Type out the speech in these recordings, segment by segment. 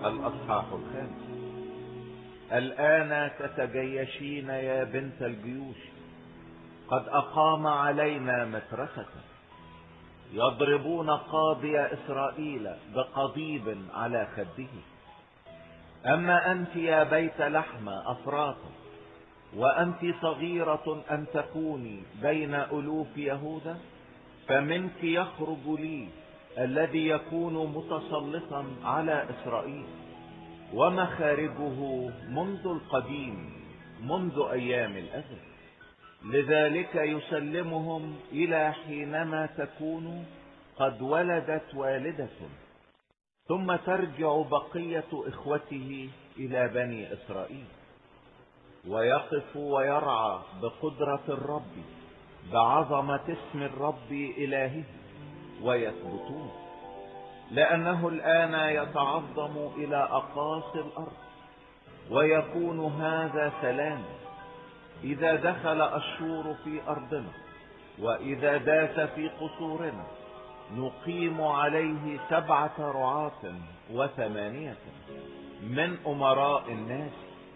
الأصحاح 5. الآن تتجيشين يا بنت الجيوش، قد أقام علينا مترسة، يضربون قاضي إسرائيل بقضيب على خده. أما أنت يا بيت لحم أفراط، وأنت صغيرة أن تكوني بين ألوف يهوذا، فمنك يخرج لي الذي يكون متسلطا على إسرائيل، ومخارجه منذ القديم، منذ أيام الأزل. لذلك يسلمهم إلى حينما تكون قد ولدت والدة، ثم ترجع بقية إخوته إلى بني إسرائيل، ويقف ويرعى بقدرة الرب، بعظمة اسم الرب إلهه، ويثبتون. لأنه الآن يتعظم إلى أقاصي الأرض، ويكون هذا سلام إذا دخل أشور في أرضنا، وإذا داس في قصورنا. نقيم عليه 7 رعاة و8 من أمراء الناس،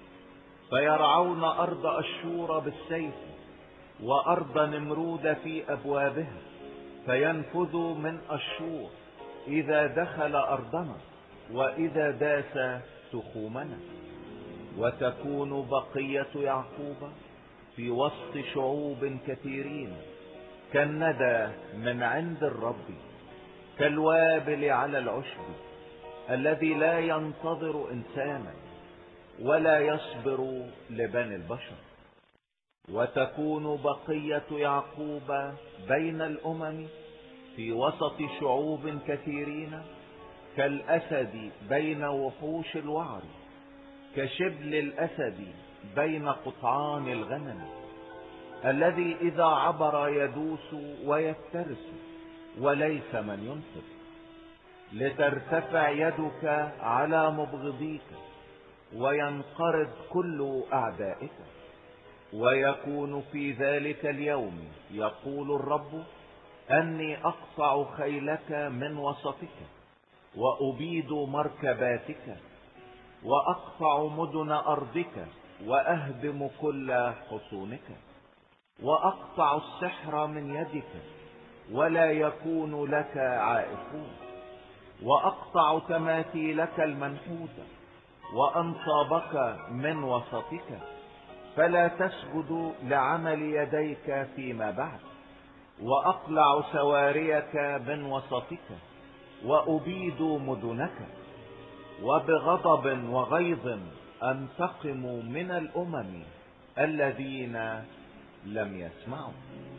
فيرعون أرض أشور بالسيف، وأرض نمرود في أبوابها، فينفذوا من أشور إذا دخل أرضنا، وإذا داس تخومنا. وتكون بقية يعقوب في وسط شعوب كثيرين كالندى من عند الرب، كالوابل على العشب الذي لا ينتظر إنسانا، ولا يصبر لبني البشر. وتكون بقية يعقوب بين الأمم في وسط شعوب كثيرين كالأسد بين وحوش الوعر، كشبل الأسد بين قطعان الغنم، الذي إذا عبر يدوس ويفترس، وليس من ينصف. لترتفع يدك على مبغضيك، وينقرض كل أعدائك. ويكون في ذلك اليوم، يقول الرب، أني أقطع خيلك من وسطك، وأبيد مركباتك، وأقطع مدن أرضك، وأهدم كل حصونك، وأقطع السحر من يدك، ولا يكون لك عائقون، وأقطع تماثيلك المنحوتة، وأنصابك من وسطك، فلا تسجد لعمل يديك فيما بعد. وأقلع سواريك من وسطك، وأبيد مدنك، وبغضب وغيظ أنتقم من الأمم الذين لم يسمعوا.